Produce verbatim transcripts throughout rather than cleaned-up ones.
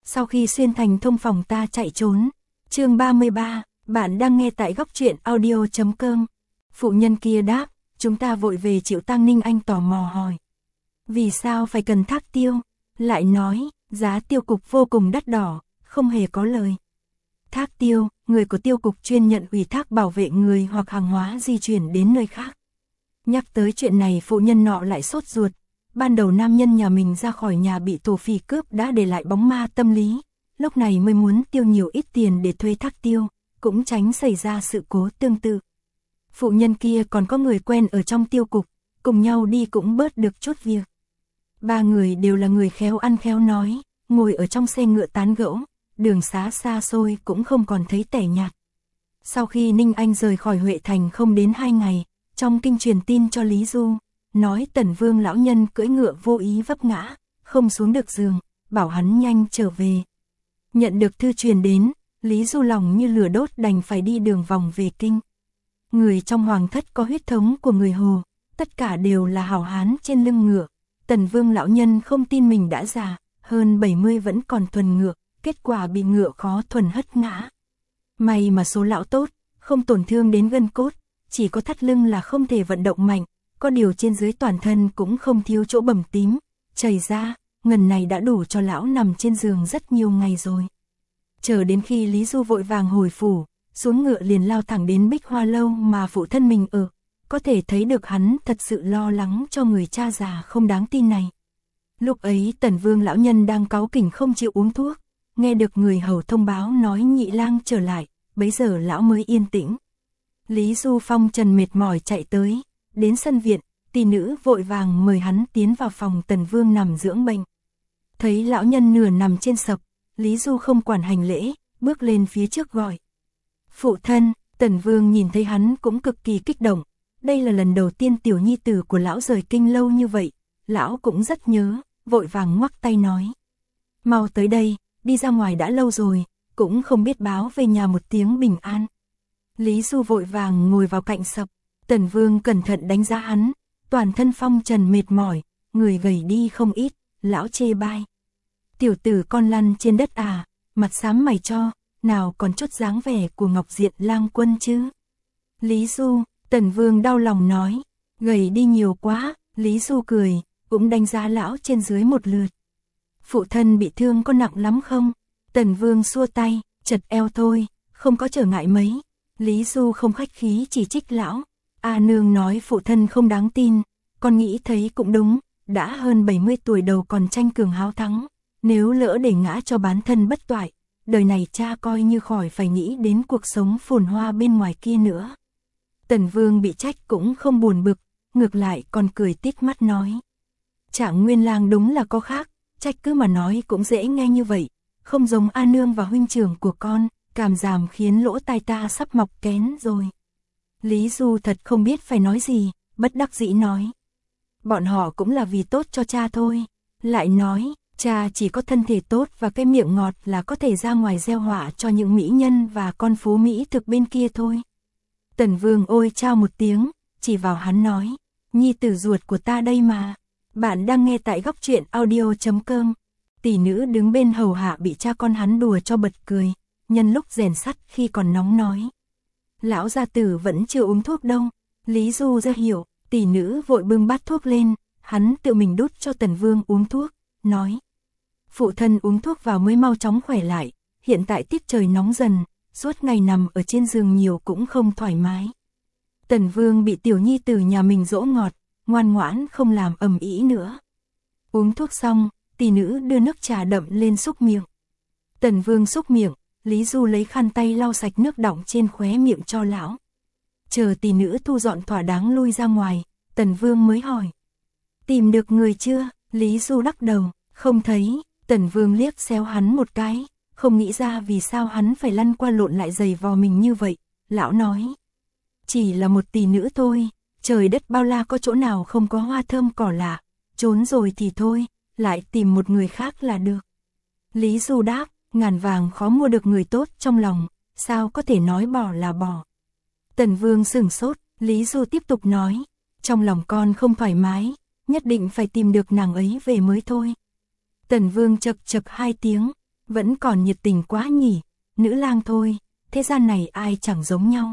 sau khi xuyên thành thông phòng ta chạy trốn. Chương ba mươi ba, bạn đang nghe tại góc truyện audio chấm com. Phụ nhân kia đáp, chúng ta vội về chịu tang. Ninh Anh tò mò hỏi, vì sao phải cần thác tiêu? Lại nói, giá tiêu cục vô cùng đắt đỏ, không hề có lời. Thác tiêu, người của tiêu cục chuyên nhận ủy thác bảo vệ người hoặc hàng hóa di chuyển đến nơi khác. Nhắc tới chuyện này phụ nhân nọ lại sốt ruột. Ban đầu nam nhân nhà mình ra khỏi nhà bị thổ phỉ cướp đã để lại bóng ma tâm lý, lúc này mới muốn tiêu nhiều ít tiền để thuê thác tiêu, cũng tránh xảy ra sự cố tương tự. Phụ nhân kia còn có người quen ở trong tiêu cục, cùng nhau đi cũng bớt được chút việc. Ba người đều là người khéo ăn khéo nói, ngồi ở trong xe ngựa tán gẫu, đường xá xa xôi cũng không còn thấy tẻ nhạt. Sau khi Ninh Anh rời khỏi Huệ Thành không đến hai ngày, trong kinh truyền tin cho Lý Du, nói Tần Vương lão nhân cưỡi ngựa vô ý vấp ngã, không xuống được giường, bảo hắn nhanh trở về. Nhận được thư truyền đến, Lý Du lòng như lửa đốt đành phải đi đường vòng về kinh. Người trong hoàng thất có huyết thống của người Hồ, tất cả đều là hảo hán trên lưng ngựa. Tần Vương lão nhân không tin mình đã già, hơn bảy mươi vẫn còn thuần ngựa, kết quả bị ngựa khó thuần hất ngã. May mà số lão tốt, không tổn thương đến gân cốt, chỉ có thắt lưng là không thể vận động mạnh, có điều trên dưới toàn thân cũng không thiếu chỗ bầm tím, chảy ra, ngần này đã đủ cho lão nằm trên giường rất nhiều ngày rồi. Chờ đến khi Lý Du vội vàng hồi phủ, xuống ngựa liền lao thẳng đến Bích Hoa Lâu mà phụ thân mình ở, có thể thấy được hắn thật sự lo lắng cho người cha già không đáng tin này. Lúc ấy Tần Vương lão nhân đang cáu kỉnh không chịu uống thuốc, nghe được người hầu thông báo nói nhị lang trở lại, bấy giờ lão mới yên tĩnh. Lý Du phong trần mệt mỏi chạy tới, đến sân viện, tỷ nữ vội vàng mời hắn tiến vào phòng Tần Vương nằm dưỡng bệnh. Thấy lão nhân nửa nằm trên sập, Lý Du không quản hành lễ, bước lên phía trước gọi. Phụ thân. Tần Vương nhìn thấy hắn cũng cực kỳ kích động, đây là lần đầu tiên tiểu nhi tử của lão rời kinh lâu như vậy, lão cũng rất nhớ, vội vàng ngoắc tay nói. Mau tới đây, đi ra ngoài đã lâu rồi, cũng không biết báo về nhà một tiếng bình an. Lý Du vội vàng ngồi vào cạnh sập, Tần Vương cẩn thận đánh giá hắn, toàn thân phong trần mệt mỏi, người gầy đi không ít, lão chê bai. Tiểu tử con lăn trên đất à, mặt xám mày cho, nào còn chút dáng vẻ của Ngọc Diện lang quân chứ. Lý Du, Tần Vương đau lòng nói, gầy đi nhiều quá. Lý Du cười, cũng đánh giá lão trên dưới một lượt. Phụ thân bị thương có nặng lắm không? Tần Vương xua tay, chật eo thôi, không có trở ngại mấy. Lý Du không khách khí chỉ trích lão. A nương nói phụ thân không đáng tin, con nghĩ thấy cũng đúng, đã hơn bảy mươi tuổi đầu còn tranh cường háo thắng, nếu lỡ để ngã cho bán thân bất toại, đời này cha coi như khỏi phải nghĩ đến cuộc sống phồn hoa bên ngoài kia nữa. Tần Vương bị trách cũng không buồn bực, ngược lại còn cười tít mắt nói. Trạng Nguyên lang đúng là có khác, trách cứ mà nói cũng dễ nghe như vậy, không giống A nương và huynh trưởng của con, cảm giảm khiến lỗ tai ta sắp mọc kén rồi. Lý Du thật không biết phải nói gì, bất đắc dĩ nói. Bọn họ cũng là vì tốt cho cha thôi. Lại nói, cha chỉ có thân thể tốt và cái miệng ngọt là có thể ra ngoài gieo họa cho những mỹ nhân và con phố Mỹ thực bên kia thôi. Tần Vương ôi chao một tiếng, chỉ vào hắn nói, nhi tử ruột của ta đây mà. Bạn đang nghe tại góc truyện audio chấm com. Tỷ nữ đứng bên hầu hạ bị cha con hắn đùa cho bật cười, nhân lúc rèn sắt khi còn nóng nói. Lão gia tử vẫn chưa uống thuốc đâu. Lý Du ra hiểu, tỷ nữ vội bưng bát thuốc lên, hắn tự mình đút cho Tần Vương uống thuốc, nói. Phụ thân uống thuốc vào mới mau chóng khỏe lại, hiện tại tiết trời nóng dần, suốt ngày nằm ở trên giường nhiều cũng không thoải mái. Tần Vương bị tiểu nhi tử nhà mình dỗ ngọt, ngoan ngoãn không làm ầm ĩ nữa. Uống thuốc xong, tỷ nữ đưa nước trà đậm lên xúc miệng. Tần Vương xúc miệng, Lý Du lấy khăn tay lau sạch nước đọng trên khóe miệng cho lão. Chờ tỷ nữ thu dọn thỏa đáng lui ra ngoài, Tần Vương mới hỏi. Tìm được người chưa? Lý Du lắc đầu, không thấy. Tần Vương liếc xéo hắn một cái, không nghĩ ra vì sao hắn phải lăn qua lộn lại giày vò mình như vậy. Lão nói. Chỉ là một tỷ nữ thôi, trời đất bao la có chỗ nào không có hoa thơm cỏ lạ, trốn rồi thì thôi, lại tìm một người khác là được. Lý Du đáp, ngàn vàng khó mua được người tốt trong lòng, sao có thể nói bỏ là bỏ. Tần Vương sửng sốt, Lý Du tiếp tục nói, trong lòng con không thoải mái, nhất định phải tìm được nàng ấy về mới thôi. Tần Vương chậc chậc hai tiếng, Vẫn còn nhiệt tình quá nhỉ, nữ lang thôi, thế gian này ai chẳng giống nhau.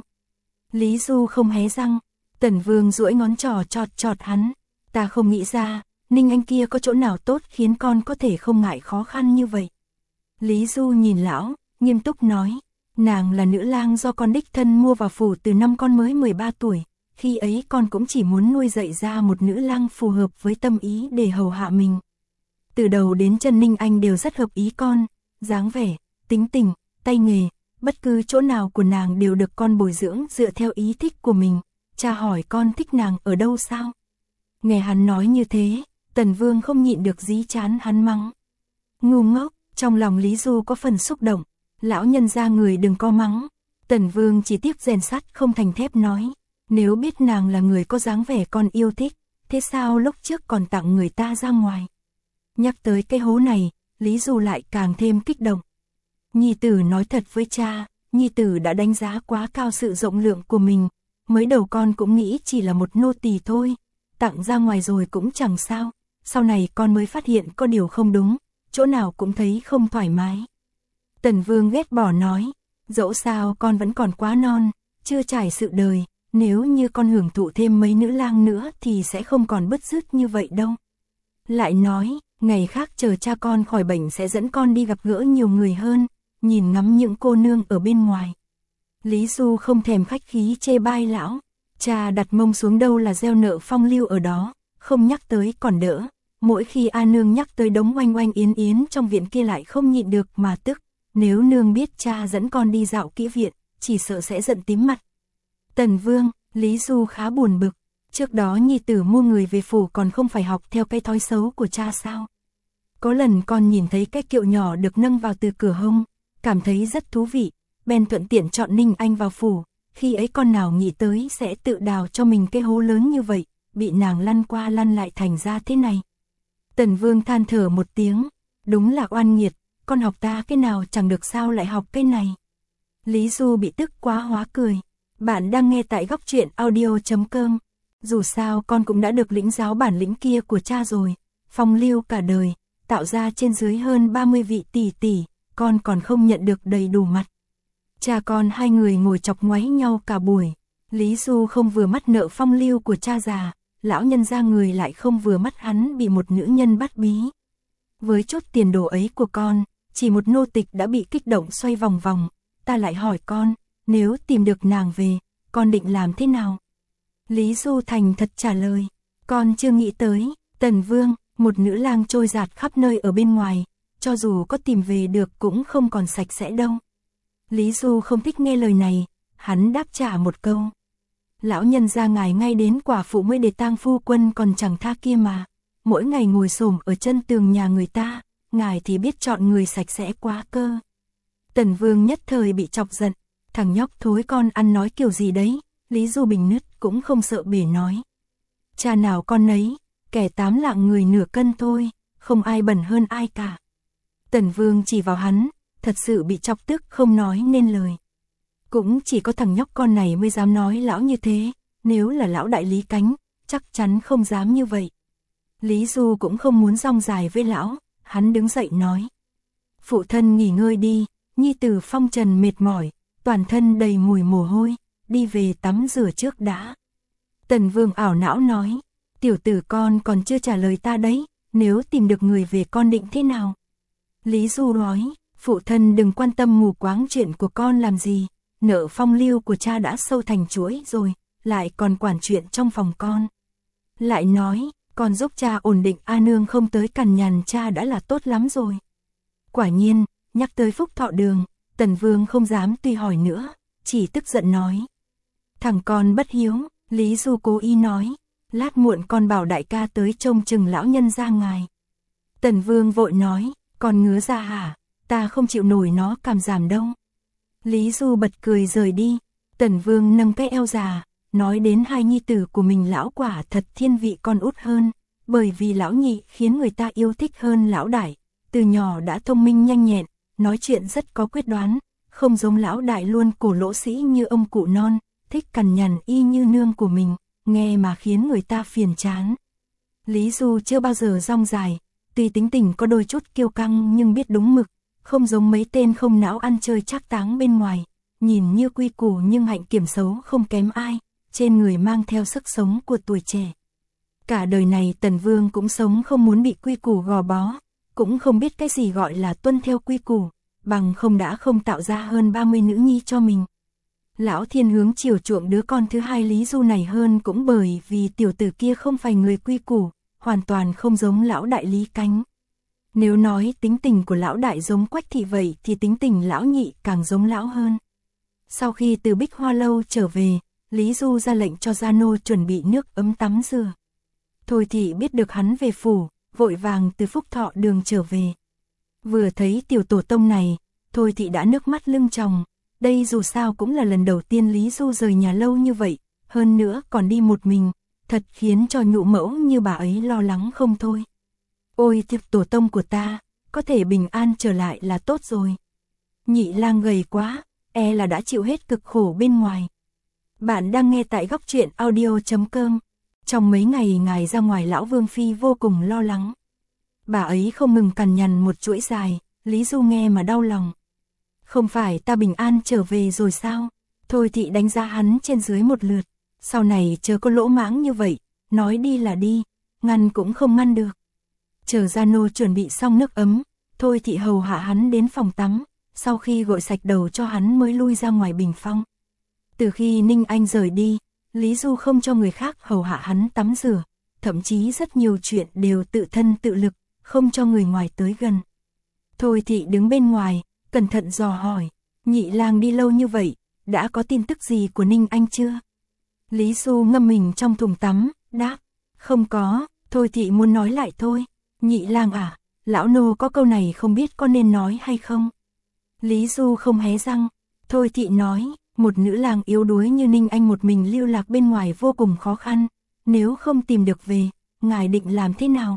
Lý Du không hé răng, Tần Vương duỗi ngón trỏ chọt chọt hắn, ta không nghĩ ra, Ninh Anh kia có chỗ nào tốt khiến con có thể không ngại khó khăn như vậy. Lý Du nhìn lão, nghiêm túc nói, nàng là nữ lang do con đích thân mua vào phủ từ năm con mới mười ba tuổi, khi ấy con cũng chỉ muốn nuôi dạy ra một nữ lang phù hợp với tâm ý để hầu hạ mình. Từ đầu đến chân Ninh Anh đều rất hợp ý con, dáng vẻ, tính tình, tay nghề, bất cứ chỗ nào của nàng đều được con bồi dưỡng dựa theo ý thích của mình. Cha hỏi con thích nàng ở đâu sao? Nghe hắn nói như thế, Tần Vương không nhịn được dí chán hắn mắng. Ngu ngốc, trong lòng Lý Du có phần xúc động, lão nhân ra người đừng có mắng. Tần Vương chỉ tiếc rèn sắt không thành thép nói, nếu biết nàng là người có dáng vẻ con yêu thích, thế sao lúc trước còn tặng người ta ra ngoài? Nhắc tới cái hố này, Lý Du lại càng thêm kích động. Nhi tử nói thật với cha, Nhi tử đã đánh giá quá cao sự rộng lượng của mình, mới đầu con cũng nghĩ chỉ là một nô tỳ thôi, tặng ra ngoài rồi cũng chẳng sao, sau này con mới phát hiện có điều không đúng, chỗ nào cũng thấy không thoải mái. Tần Vương ghét bỏ nói, dẫu sao con vẫn còn quá non, chưa trải sự đời, nếu như con hưởng thụ thêm mấy nữ lang nữa thì sẽ không còn bứt rứt như vậy đâu. Lại nói, ngày khác chờ cha con khỏi bệnh sẽ dẫn con đi gặp gỡ nhiều người hơn, nhìn ngắm những cô nương ở bên ngoài. Lý Du không thèm khách khí chê bai lão, cha đặt mông xuống đâu là gieo nợ phong lưu ở đó, không nhắc tới còn đỡ. Mỗi khi A nương nhắc tới đống oanh oanh yến yến trong viện kia lại không nhịn được mà tức, nếu nương biết cha dẫn con đi dạo kỹ viện, chỉ sợ sẽ giận tím mặt. Tần Vương, Lý Du khá buồn bực, trước đó nhi tử mua người về phủ còn không phải học theo cái thói xấu của cha sao? Có lần con nhìn thấy cái kiệu nhỏ được nâng vào từ cửa hông, cảm thấy rất thú vị, bèn thuận tiện chọn Ninh Anh vào phủ, khi ấy con nào nghĩ tới sẽ tự đào cho mình cái hố lớn như vậy, bị nàng lăn qua lăn lại thành ra thế này. Tần Vương than thở một tiếng, đúng là oan nghiệt, con học ta cái nào chẳng được sao lại học cái này. Lý Du bị tức quá hóa cười, bạn đang nghe tại góc truyện audio chấm com, dù sao con cũng đã được lĩnh giáo bản lĩnh kia của cha rồi, phong lưu cả đời, tạo ra trên dưới hơn ba mươi vị tỷ tỷ, con còn không nhận được đầy đủ mặt. Cha con hai người ngồi chọc ngoáy nhau cả buổi, Lý Du không vừa mắt nợ phong lưu của cha già, lão nhân ra người lại không vừa mắt hắn bị một nữ nhân bắt bí. Với chốt tiền đồ ấy của con, chỉ một nô tịch đã bị kích động xoay vòng vòng, ta lại hỏi con, nếu tìm được nàng về, con định làm thế nào? Lý Du thành thật trả lời, con chưa nghĩ tới. Tần Vương, một nữ lang trôi dạt khắp nơi ở bên ngoài, cho dù có tìm về được cũng không còn sạch sẽ đâu. Lý Du không thích nghe lời này, hắn đáp trả một câu. Lão nhân gia ngài ngay đến quả phụ mới để tang phu quân còn chẳng tha kia mà, mỗi ngày ngồi xổm ở chân tường nhà người ta, ngài thì biết chọn người sạch sẽ quá cơ. Tần Vương nhất thời bị chọc giận, thằng nhóc thối con ăn nói kiểu gì đấy, Lý Du bình nứt cũng không sợ bể nói. Cha nào con nấy, kẻ tám lạng người nửa cân thôi, không ai bẩn hơn ai cả. Tần Vương chỉ vào hắn, thật sự bị chọc tức không nói nên lời. Cũng chỉ có thằng nhóc con này mới dám nói lão như thế, nếu là lão đại Lý Cánh, chắc chắn không dám như vậy. Lý Du cũng không muốn rong dài với lão, hắn đứng dậy nói. Phụ thân nghỉ ngơi đi, nhi tử phong trần mệt mỏi, toàn thân đầy mùi mồ hôi, đi về tắm rửa trước đã. Tần Vương ảo não nói, tiểu tử con còn chưa trả lời ta đấy, nếu tìm được người về con định thế nào? Lý Du nói, phụ thân đừng quan tâm mù quáng chuyện của con làm gì, nợ phong lưu của cha đã sâu thành chuỗi rồi, lại còn quản chuyện trong phòng con. Lại nói, con giúp cha ổn định A nương không tới cằn nhằn cha đã là tốt lắm rồi. Quả nhiên, nhắc tới Phúc Thọ Đường, Tần Vương không dám tùy hỏi nữa, chỉ tức giận nói. Thằng con bất hiếu, Lý Du cố ý nói, lát muộn con bảo đại ca tới trông chừng lão nhân ra ngài. Tần Vương vội nói, con ngứa ra hả, ta không chịu nổi nó cảm giảm đâu. Lý Du bật cười rời đi, Tần Vương nâng cái eo già, nói đến hai nhi tử của mình lão quả thật thiên vị con út hơn, bởi vì lão nhị khiến người ta yêu thích hơn lão đại, từ nhỏ đã thông minh nhanh nhẹn, nói chuyện rất có quyết đoán, không giống lão đại luôn cổ lỗ sĩ như ông cụ non, thích cằn nhằn y như nương của mình, nghe mà khiến người ta phiền chán. Lý Du chưa bao giờ rong dài, tuy tính tình có đôi chút kiêu căng nhưng biết đúng mực, không giống mấy tên không não ăn chơi trác táng bên ngoài, nhìn như quy củ nhưng hạnh kiểm xấu không kém ai, trên người mang theo sức sống của tuổi trẻ. Cả đời này Tần Vương cũng sống không muốn bị quy củ gò bó, cũng không biết cái gì gọi là tuân theo quy củ, bằng không đã không tạo ra hơn ba mươi nữ nhi cho mình. Lão Thiên hướng chiều chuộng đứa con thứ hai Lý Du này hơn cũng bởi vì tiểu tử kia không phải người quy củ, hoàn toàn không giống lão đại Lý Cánh. Nếu nói tính tình của lão đại giống Quách Thị vậy thì tính tình lão nhị càng giống lão hơn. Sau khi từ Bích Hoa Lâu trở về, Lý Du ra lệnh cho gia nô chuẩn bị nước ấm tắm rửa. Thôi Thị biết được hắn về phủ, vội vàng từ Phúc Thọ đường trở về. Vừa thấy tiểu tổ tông này, Thôi Thị đã nước mắt lưng tròng. Đây dù sao cũng là lần đầu tiên Lý Du rời nhà lâu như vậy, hơn nữa còn đi một mình, thật khiến cho nhũ mẫu như bà ấy lo lắng không thôi. Ôi thiệp tổ tông của ta, có thể bình an trở lại là tốt rồi. Nhị lang gầy quá, e là đã chịu hết cực khổ bên ngoài. Bạn đang nghe tại góc truyện audio chấm com. Trong mấy ngày ngài ra ngoài lão Vương Phi vô cùng lo lắng. Bà ấy không ngừng cằn nhằn một chuỗi dài, Lý Du nghe mà đau lòng. Không phải ta bình an trở về rồi sao? Thôi Thị đánh giá hắn trên dưới một lượt. Sau này chớ có lỗ mãng như vậy, nói đi là đi, ngăn cũng không ngăn được. Chờ gia nô chuẩn bị xong nước ấm, Thôi Thị hầu hạ hắn đến phòng tắm, sau khi gội sạch đầu cho hắn mới lui ra ngoài bình phong. Từ khi Ninh Anh rời đi, Lý Du không cho người khác hầu hạ hắn tắm rửa, thậm chí rất nhiều chuyện đều tự thân tự lực, không cho người ngoài tới gần. Thôi Thị đứng bên ngoài, cẩn thận dò hỏi, nhị lang đi lâu như vậy, đã có tin tức gì của Ninh Anh chưa? Lý Du ngâm mình trong thùng tắm, đáp, không có. Thôi Thị muốn nói lại thôi. Nhị lang à, lão nô có câu này không biết có nên nói hay không? Lý Du không hé răng. Thôi Thị nói, một nữ lang yếu đuối như Ninh Anh một mình lưu lạc bên ngoài vô cùng khó khăn, nếu không tìm được về, ngài định làm thế nào?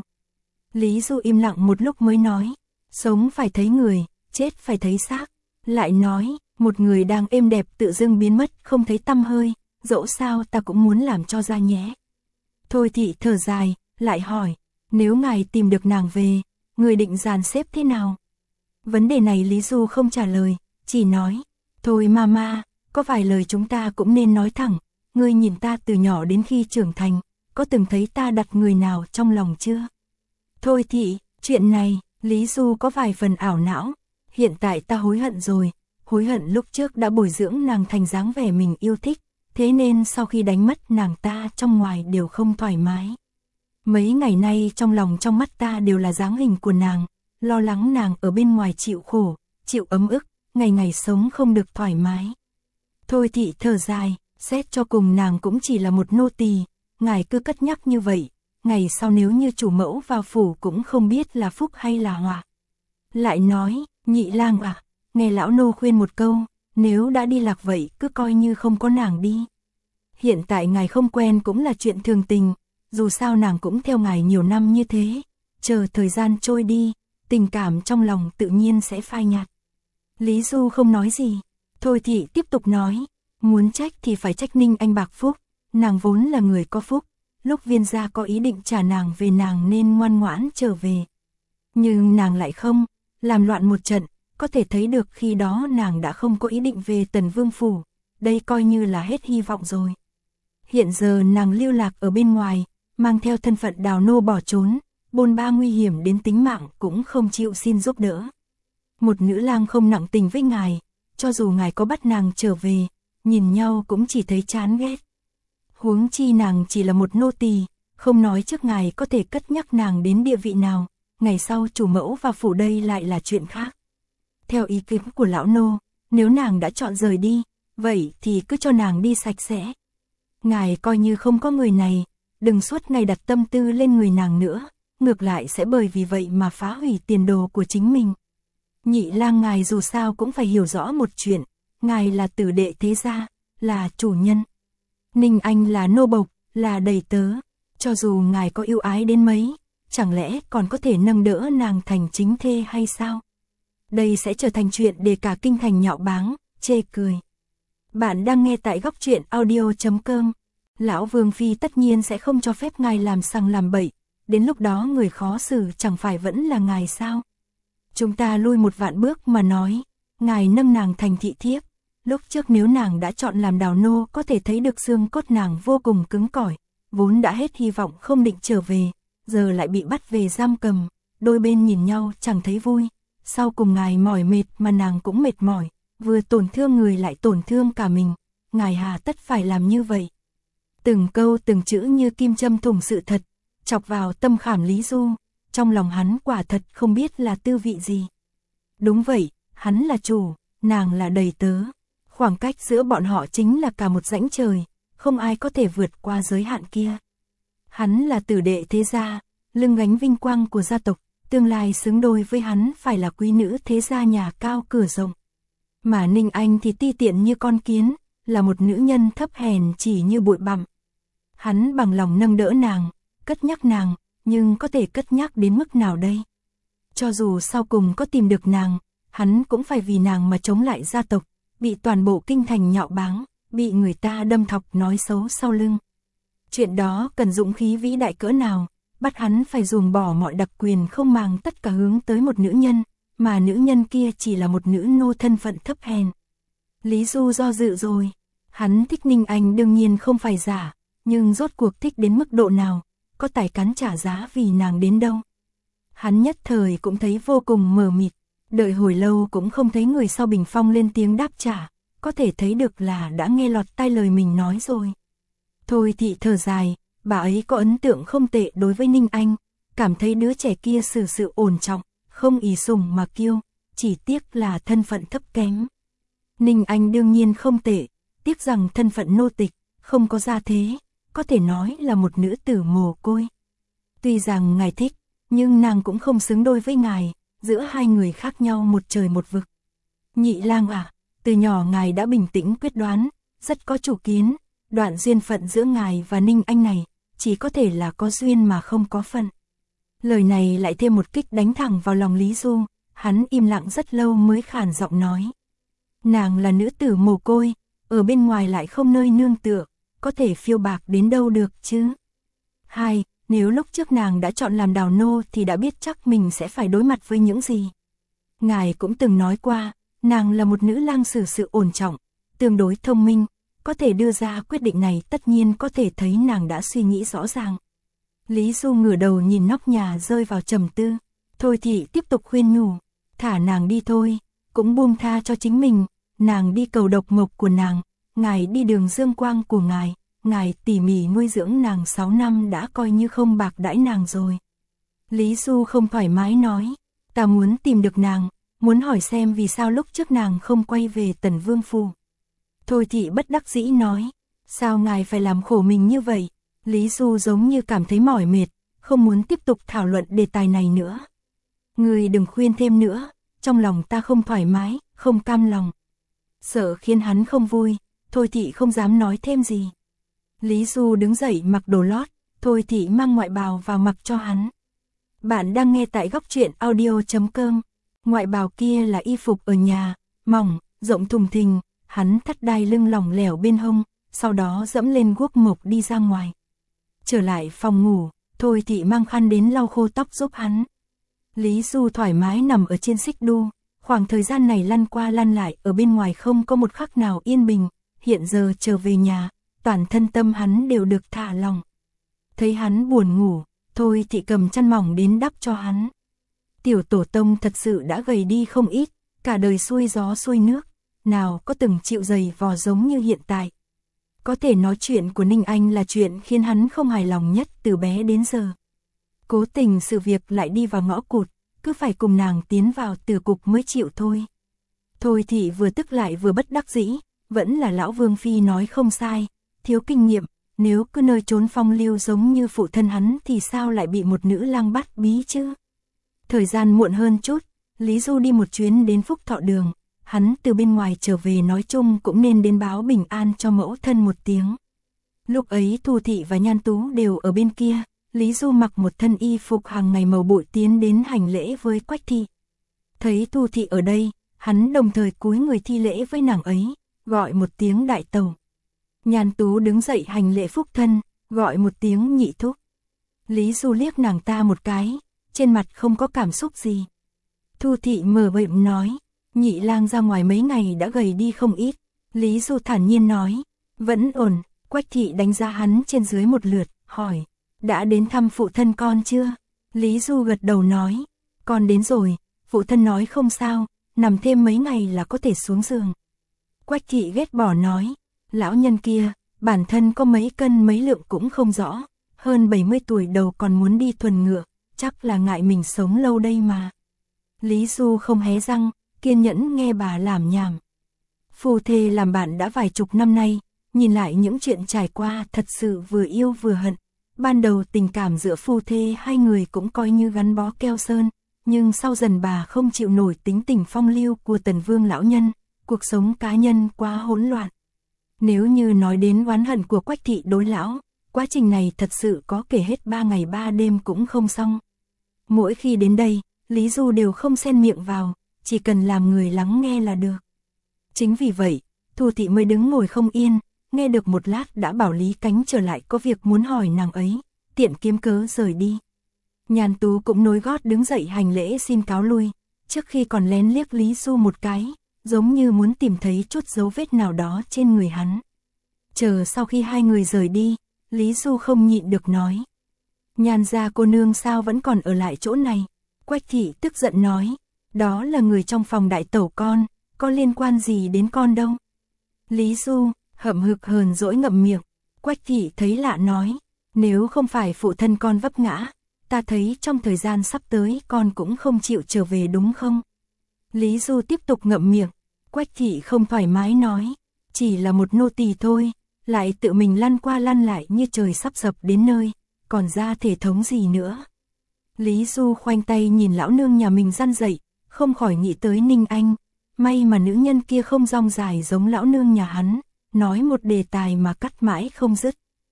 Lý Du im lặng một lúc mới nói, sống phải thấy người, chết phải thấy xác. Lại nói, một người đang êm đẹp tự dưng biến mất không thấy tăm hơi, dẫu sao ta cũng muốn làm cho ra nhé. Thôi Thị thở dài, lại hỏi, nếu ngài tìm được nàng về, người định dàn xếp thế nào? Vấn đề này Lý Du không trả lời, chỉ nói, thôi mama, có vài lời chúng ta cũng nên nói thẳng, ngươi nhìn ta từ nhỏ đến khi trưởng thành, có từng thấy ta đặt người nào trong lòng chưa? Thôi Thị, chuyện này, Lý Du có vài phần ảo não, hiện tại ta hối hận rồi, hối hận lúc trước đã bồi dưỡng nàng thành dáng vẻ mình yêu thích, thế nên sau khi đánh mất nàng ta trong ngoài đều không thoải mái. Mấy ngày nay trong lòng trong mắt ta đều là dáng hình của nàng, lo lắng nàng ở bên ngoài chịu khổ, chịu ấm ức, ngày ngày sống không được thoải mái. Thôi Thị thở dài, xét cho cùng nàng cũng chỉ là một nô tỳ, ngài cứ cất nhắc như vậy, ngày sau nếu như chủ mẫu vào phủ cũng không biết là phúc hay là họa. Lại nói, nhị lang à, nghe lão nô khuyên một câu, nếu đã đi lạc vậy cứ coi như không có nàng đi. Hiện tại ngài không quen cũng là chuyện thường tình, dù sao nàng cũng theo ngài nhiều năm như thế, chờ thời gian trôi đi, tình cảm trong lòng tự nhiên sẽ phai nhạt. Lý Du không nói gì, Thôi Thị tiếp tục nói, muốn trách thì phải trách Ninh Anh bạc phúc, nàng vốn là người có phúc, lúc Viên gia có ý định trả nàng về nàng nên ngoan ngoãn trở về. Nhưng nàng lại không, làm loạn một trận, có thể thấy được khi đó nàng đã không có ý định về Tần Vương phủ, đây coi như là hết hy vọng rồi. Hiện giờ nàng lưu lạc ở bên ngoài, mang theo thân phận đào nô bỏ trốn, bôn ba nguy hiểm đến tính mạng cũng không chịu xin giúp đỡ. Một nữ lang không nặng tình với ngài, cho dù ngài có bắt nàng trở về, nhìn nhau cũng chỉ thấy chán ghét. Huống chi nàng chỉ là một nô tỳ, không nói trước ngài có thể cất nhắc nàng đến địa vị nào, ngày sau chủ mẫu vào phủ đây lại là chuyện khác. Theo ý kiến của lão nô, nếu nàng đã chọn rời đi, vậy thì cứ cho nàng đi sạch sẽ. Ngài coi như không có người này, đừng suốt ngày đặt tâm tư lên người nàng nữa, ngược lại sẽ bởi vì vậy mà phá hủy tiền đồ của chính mình. Nhị lang ngài dù sao cũng phải hiểu rõ một chuyện, ngài là tử đệ thế gia, là chủ nhân. Ninh Anh là nô bộc, là đầy tớ, cho dù ngài có yêu ái đến mấy, chẳng lẽ còn có thể nâng đỡ nàng thành chính thê hay sao? Đây sẽ trở thành chuyện để cả kinh thành nhạo báng, chê cười. Bạn đang nghe tại góc truyện audio chấm com. Lão Vương Phi tất nhiên sẽ không cho phép ngài làm sằng làm bậy, đến lúc đó người khó xử chẳng phải vẫn là ngài sao? Chúng ta lui một vạn bước mà nói, ngài nâng nàng thành thị thiếp, lúc trước nếu nàng đã chọn làm đào nô có thể thấy được xương cốt nàng vô cùng cứng cỏi, vốn đã hết hy vọng không định trở về, giờ lại bị bắt về giam cầm, đôi bên nhìn nhau chẳng thấy vui, sau cùng ngài mỏi mệt mà nàng cũng mệt mỏi, vừa tổn thương người lại tổn thương cả mình, ngài hà tất phải làm như vậy. Từng câu từng chữ như kim châm thủng sự thật, chọc vào tâm khảm Lý Du, trong lòng hắn quả thật không biết là tư vị gì. Đúng vậy, hắn là chủ, nàng là đầy tớ, khoảng cách giữa bọn họ chính là cả một rãnh trời, không ai có thể vượt qua giới hạn kia. Hắn là tử đệ thế gia, lưng gánh vinh quang của gia tộc, tương lai xứng đôi với hắn phải là quý nữ thế gia nhà cao cửa rộng. Mà Ninh Anh thì ti tiện như con kiến, là một nữ nhân thấp hèn chỉ như bụi bặm. Hắn bằng lòng nâng đỡ nàng, cất nhắc nàng, nhưng có thể cất nhắc đến mức nào đây? Cho dù sau cùng có tìm được nàng, hắn cũng phải vì nàng mà chống lại gia tộc, bị toàn bộ kinh thành nhạo báng, bị người ta đâm thọc nói xấu sau lưng. Chuyện đó cần dũng khí vĩ đại cỡ nào, bắt hắn phải ruồng bỏ mọi đặc quyền không màng tất cả hướng tới một nữ nhân, mà nữ nhân kia chỉ là một nữ nô thân phận thấp hèn. Lý Du do dự rồi, hắn thích Ninh Anh đương nhiên không phải giả, nhưng rốt cuộc thích đến mức độ nào, có tài cán trả giá vì nàng đến đâu. Hắn nhất thời cũng thấy vô cùng mờ mịt, đợi hồi lâu cũng không thấy người sau bình phong lên tiếng đáp trả, có thể thấy được là đã nghe lọt tai lời mình nói rồi. Thôi thị thở dài, bà ấy có ấn tượng không tệ đối với Ninh Anh, cảm thấy đứa trẻ kia xử sự ổn trọng, không ỷ sủng mà kiêu, chỉ tiếc là thân phận thấp kém. Ninh Anh đương nhiên không tệ, tiếc rằng thân phận nô tịch, không có gia thế, có thể nói là một nữ tử mồ côi. Tuy rằng ngài thích, nhưng nàng cũng không xứng đôi với ngài, giữa hai người khác nhau một trời một vực. Nhị lang à, từ nhỏ ngài đã bình tĩnh quyết đoán, rất có chủ kiến, đoạn duyên phận giữa ngài và Ninh Anh này, chỉ có thể là có duyên mà không có phận. Lời này lại thêm một kích đánh thẳng vào lòng Lý Du, hắn im lặng rất lâu mới khàn giọng nói. Nàng là nữ tử mồ côi, ở bên ngoài lại không nơi nương tựa, có thể phiêu bạc đến đâu được chứ? Hai, nếu lúc trước nàng đã chọn làm đào nô thì đã biết chắc mình sẽ phải đối mặt với những gì. Ngài cũng từng nói qua, nàng là một nữ lang xử sự ổn trọng, tương đối thông minh, có thể đưa ra quyết định này tất nhiên có thể thấy nàng đã suy nghĩ rõ ràng. Lý Du ngửa đầu nhìn nóc nhà rơi vào trầm tư, thôi thì tiếp tục khuyên nhủ, thả nàng đi thôi, cũng buông tha cho chính mình, nàng đi cầu độc mộc của nàng, ngài đi đường dương quang của ngài, ngài tỉ mỉ nuôi dưỡng nàng sáu năm đã coi như không bạc đãi nàng rồi. Lý Du không thoải mái nói, ta muốn tìm được nàng, muốn hỏi xem vì sao lúc trước nàng không quay về Tần Vương phủ. Thôi thị bất đắc dĩ nói, sao ngài phải làm khổ mình như vậy? Lý Du giống như cảm thấy mỏi mệt, không muốn tiếp tục thảo luận đề tài này nữa. Người đừng khuyên thêm nữa, trong lòng ta không thoải mái, không cam lòng. Sợ khiến hắn không vui, thôi thị không dám nói thêm gì. Lý Du đứng dậy mặc đồ lót, thôi thị mang ngoại bào vào mặc cho hắn. Bạn đang nghe tại góc truyện audio chấm com. Ngoại bào kia là y phục ở nhà, mỏng, rộng thùng thình, hắn thắt đai lưng lỏng lẻo bên hông, sau đó dẫm lên guốc mộc đi ra ngoài. Trở lại phòng ngủ, thôi thị mang khăn đến lau khô tóc giúp hắn. Lý Du thoải mái nằm ở trên xích đu, khoảng thời gian này lăn qua lăn lại ở bên ngoài không có một khắc nào yên bình, hiện giờ trở về nhà, toàn thân tâm hắn đều được thả lỏng. Thấy hắn buồn ngủ, thôi thị cầm chăn mỏng đến đắp cho hắn. Tiểu tổ tông thật sự đã gầy đi không ít, cả đời xuôi gió xuôi nước, nào có từng chịu giày vò giống như hiện tại. Có thể nói chuyện của Ninh Anh là chuyện khiến hắn không hài lòng nhất từ bé đến giờ. Cố tình sự việc lại đi vào ngõ cụt, cứ phải cùng nàng tiến vào tử cục mới chịu thôi. Thôi thì vừa tức lại vừa bất đắc dĩ, vẫn là lão Vương Phi nói không sai, thiếu kinh nghiệm, nếu cứ nơi trốn phong lưu giống như phụ thân hắn thì sao lại bị một nữ lang bắt bí chứ. Thời gian muộn hơn chút, Lý Du đi một chuyến đến Phúc Thọ Đường, hắn từ bên ngoài trở về nói chung cũng nên đến báo bình an cho mẫu thân một tiếng. Lúc ấy Thu Thị và Nhan Tú đều ở bên kia, Lý Du mặc một thân y phục hàng ngày màu bội tiến đến hành lễ với Quách Thị. Thấy Thu Thị ở đây, hắn đồng thời cúi người thi lễ với nàng ấy, gọi một tiếng đại tẩu. Nhan Tú đứng dậy hành lễ phúc thân, gọi một tiếng nhị thúc. Lý Du liếc nàng ta một cái, trên mặt không có cảm xúc gì. Thu Thị mờ mịt nói, nhị lang ra ngoài mấy ngày đã gầy đi không ít. Lý Du thản nhiên nói, vẫn ổn. Quách Thị đánh giá hắn trên dưới một lượt, hỏi, đã đến thăm phụ thân con chưa? Lý Du gật đầu nói, con đến rồi, phụ thân nói không sao, nằm thêm mấy ngày là có thể xuống giường. Quách Thị ghét bỏ nói, lão nhân kia, bản thân có mấy cân mấy lượng cũng không rõ, hơn bảy mươi tuổi đầu còn muốn đi thuần ngựa, chắc là ngại mình sống lâu đây mà. Lý Du không hé răng, kiên nhẫn nghe bà làm nhảm. Phu thê làm bạn đã vài chục năm nay, nhìn lại những chuyện trải qua thật sự vừa yêu vừa hận. Ban đầu tình cảm giữa phu thê hai người cũng coi như gắn bó keo sơn, nhưng sau dần bà không chịu nổi tính tình phong lưu của Tần Vương lão nhân, cuộc sống cá nhân quá hỗn loạn. Nếu như nói đến oán hận của Quách Thị đối lão, quá trình này thật sự có kể hết ba ngày ba đêm cũng không xong. Mỗi khi đến đây, Lý Du đều không xen miệng vào, chỉ cần làm người lắng nghe là được. Chính vì vậy, Thu Thị mới đứng ngồi không yên, nghe được một lát đã bảo Lý Cánh trở lại có việc muốn hỏi nàng ấy, tiện kiếm cớ rời đi. Nhan Tú cũng nối gót đứng dậy hành lễ xin cáo lui, trước khi còn lén liếc Lý Du một cái, giống như muốn tìm thấy chút dấu vết nào đó trên người hắn. Chờ sau khi hai người rời đi, Lý Du không nhịn được nói, Nhan gia cô nương sao vẫn còn ở lại chỗ này? Quách Thị tức giận nói, đó là người trong phòng đại tẩu con, có liên quan gì đến con đâu. Lý Du hậm hực hờn dỗi ngậm miệng. Quách Thị thấy lạ nói, nếu không phải phụ thân con vấp ngã, ta thấy trong thời gian sắp tới con cũng không chịu trở về đúng không? Lý Du tiếp tục ngậm miệng. Quách Thị không thoải mái nói, chỉ là một nô tỳ thôi, lại tự mình lăn qua lăn lại như trời sắp sập đến nơi, còn ra thể thống gì nữa. Lý Du khoanh tay nhìn lão nương nhà mình răn dậy, không khỏi nghĩ tới Ninh Anh, may mà nữ nhân kia không rong dài giống lão nương nhà hắn, nói một đề tài mà cắt mãi không dứt.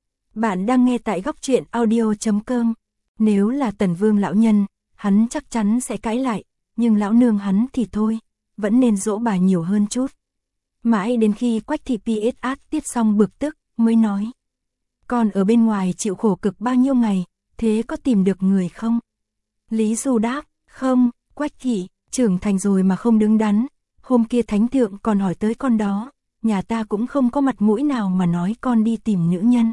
Bạn đang nghe tại góc truyện audio chấm com. Nếu là Tần Vương lão nhân, hắn chắc chắn sẽ cãi lại, nhưng lão nương hắn thì thôi, vẫn nên dỗ bà nhiều hơn chút. Mãi đến khi Quách Thị pê ét át tiết xong bực tức, mới nói, con ở bên ngoài chịu khổ cực bao nhiêu ngày, thế có tìm được người không? Lý Du đáp, không. Quách Thị, trưởng thành rồi mà không đứng đắn, hôm kia thánh thượng còn hỏi tới con đó, nhà ta cũng không có mặt mũi nào mà nói con đi tìm nữ nhân.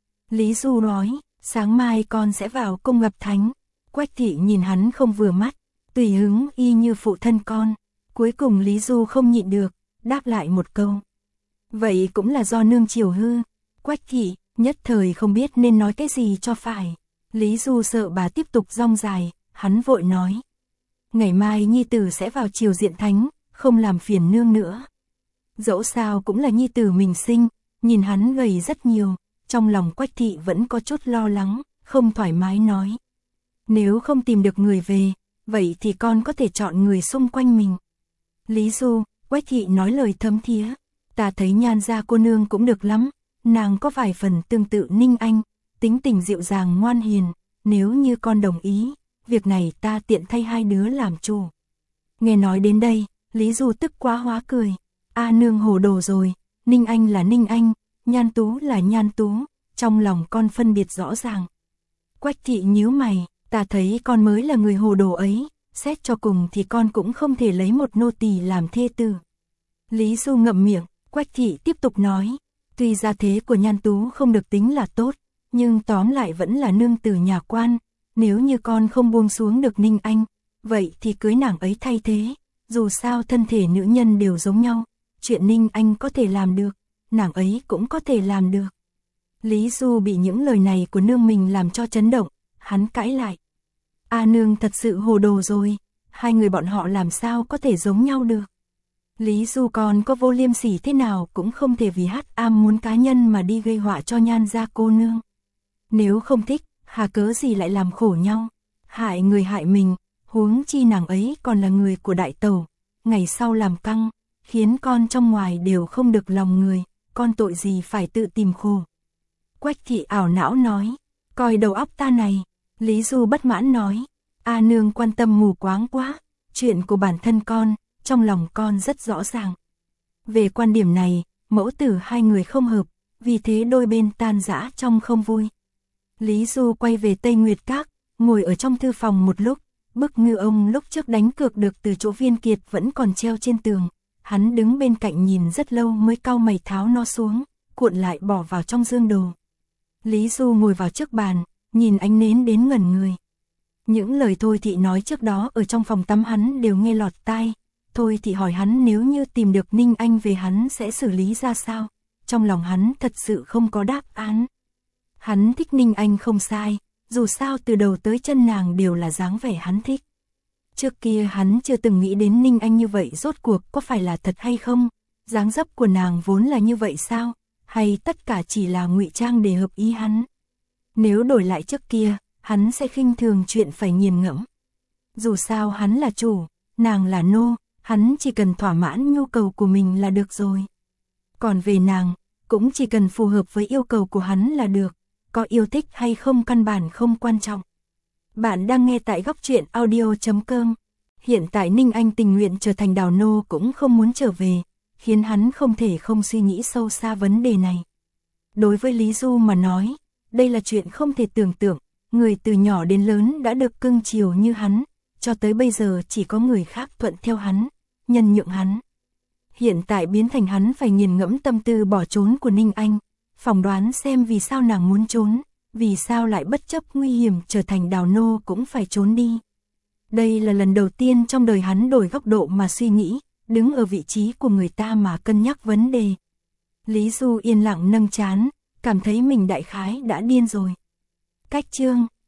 Lý Du nói, sáng mai con sẽ vào cung gặp thánh. Quách Thị nhìn hắn không vừa mắt, tùy hứng y như phụ thân con. Cuối cùng Lý Du không nhịn được, đáp lại một câu, vậy cũng là do nương chiều hư. Quách Thị nhất thời không biết nên nói cái gì cho phải. Lý Du sợ bà tiếp tục rong dài, hắn vội nói, ngày mai nhi tử sẽ vào triều diện thánh, không làm phiền nương nữa. Dẫu sao cũng là nhi tử mình sinh, nhìn hắn gầy rất nhiều, trong lòng Quách Thị vẫn có chút lo lắng, không thoải mái nói, nếu không tìm được người về, vậy thì con có thể chọn người xung quanh mình. Lý Du, Quách Thị nói lời thấm thía, ta thấy Nhan gia cô nương cũng được lắm, nàng có vài phần tương tự Ninh Anh, tính tình dịu dàng ngoan hiền, nếu như con đồng ý, việc này ta tiện thay hai đứa làm chủ. Nghe nói đến đây, Lý Du tức quá hóa cười, a nương hồ đồ rồi, Ninh Anh là Ninh Anh, Nhan Tú là Nhan Tú, trong lòng con phân biệt rõ ràng. Quách Thị nhíu mày, ta thấy con mới là người hồ đồ ấy, xét cho cùng thì con cũng không thể lấy một nô tỳ làm thê tử. Lý Du ngậm miệng. Quách Thị tiếp tục nói, tuy gia thế của Nhan Tú không được tính là tốt, nhưng tóm lại vẫn là nương tử nhà quan, nếu như con không buông xuống được Ninh Anh, vậy thì cưới nàng ấy thay thế, dù sao thân thể nữ nhân đều giống nhau, chuyện Ninh Anh có thể làm được, nàng ấy cũng có thể làm được. Lý Du bị những lời này của nương mình làm cho chấn động, hắn cãi lại, a nương thật sự hồ đồ rồi, hai người bọn họ làm sao có thể giống nhau được. Lý Du còn có vô liêm sỉ thế nào cũng không thể vì hát am muốn cá nhân mà đi gây họa cho Nhan gia cô nương. Nếu không thích, hà cớ gì lại làm khổ nhau, hại người hại mình, huống chi nàng ấy còn là người của đại tẩu, ngày sau làm căng, khiến con trong ngoài đều không được lòng người, con tội gì phải tự tìm khổ. Quách Thị ảo não nói, coi đầu óc ta này. Lý Du bất mãn nói, a nương quan tâm mù quáng quá, chuyện của bản thân con, trong lòng con rất rõ ràng. Về quan điểm này, mẫu tử hai người không hợp, vì thế đôi bên tan rã trong không vui. Lý Du quay về Tây Nguyệt Các, ngồi ở trong thư phòng một lúc, Bức ngư ông lúc trước đánh cược được từ chỗ Viên Kiệt vẫn còn treo trên tường. Hắn đứng bên cạnh nhìn rất lâu mới cau mày tháo nó xuống, cuộn lại bỏ vào trong dương đồ. Lý Du ngồi vào trước bàn, nhìn ánh nến đến ngẩn người. Những lời Thôi Thị nói trước đó ở trong phòng tắm hắn đều nghe lọt tai. Thôi Thị hỏi hắn nếu như tìm được Ninh Anh về hắn sẽ xử lý ra sao. Trong lòng hắn thật sự không có đáp án. Hắn thích Ninh Anh không sai, dù sao từ đầu tới chân nàng đều là dáng vẻ hắn thích. Trước kia hắn chưa từng nghĩ đến Ninh Anh như vậy, rốt cuộc có phải là thật hay không? Dáng dấp của nàng vốn là như vậy sao? Hay tất cả chỉ là ngụy trang để hợp ý hắn? Nếu đổi lại trước kia, hắn sẽ khinh thường chuyện phải nghiền ngẫm. Dù sao hắn là chủ, nàng là nô, hắn chỉ cần thỏa mãn nhu cầu của mình là được rồi. Còn về nàng, cũng chỉ cần phù hợp với yêu cầu của hắn là được, có yêu thích hay không căn bản không quan trọng. Bạn đang nghe tại góc truyện audio chấm com. Hiện tại Ninh Anh tình nguyện trở thành đào nô cũng không muốn trở về, khiến hắn không thể không suy nghĩ sâu xa vấn đề này. Đối với Lý Du mà nói, đây là chuyện không thể tưởng tượng, người từ nhỏ đến lớn đã được cưng chiều như hắn, cho tới bây giờ chỉ có người khác thuận theo hắn, nhân nhượng hắn. Hiện tại biến thành hắn phải nghiền ngẫm tâm tư bỏ trốn của Ninh Anh, phỏng đoán xem vì sao nàng muốn trốn, vì sao lại bất chấp nguy hiểm trở thành đào nô cũng phải trốn đi. Đây là lần đầu tiên trong đời hắn đổi góc độ mà suy nghĩ, đứng ở vị trí của người ta mà cân nhắc vấn đề. Lý Du yên lặng nâng trán, cảm thấy mình đại khái đã điên rồi. Cách chương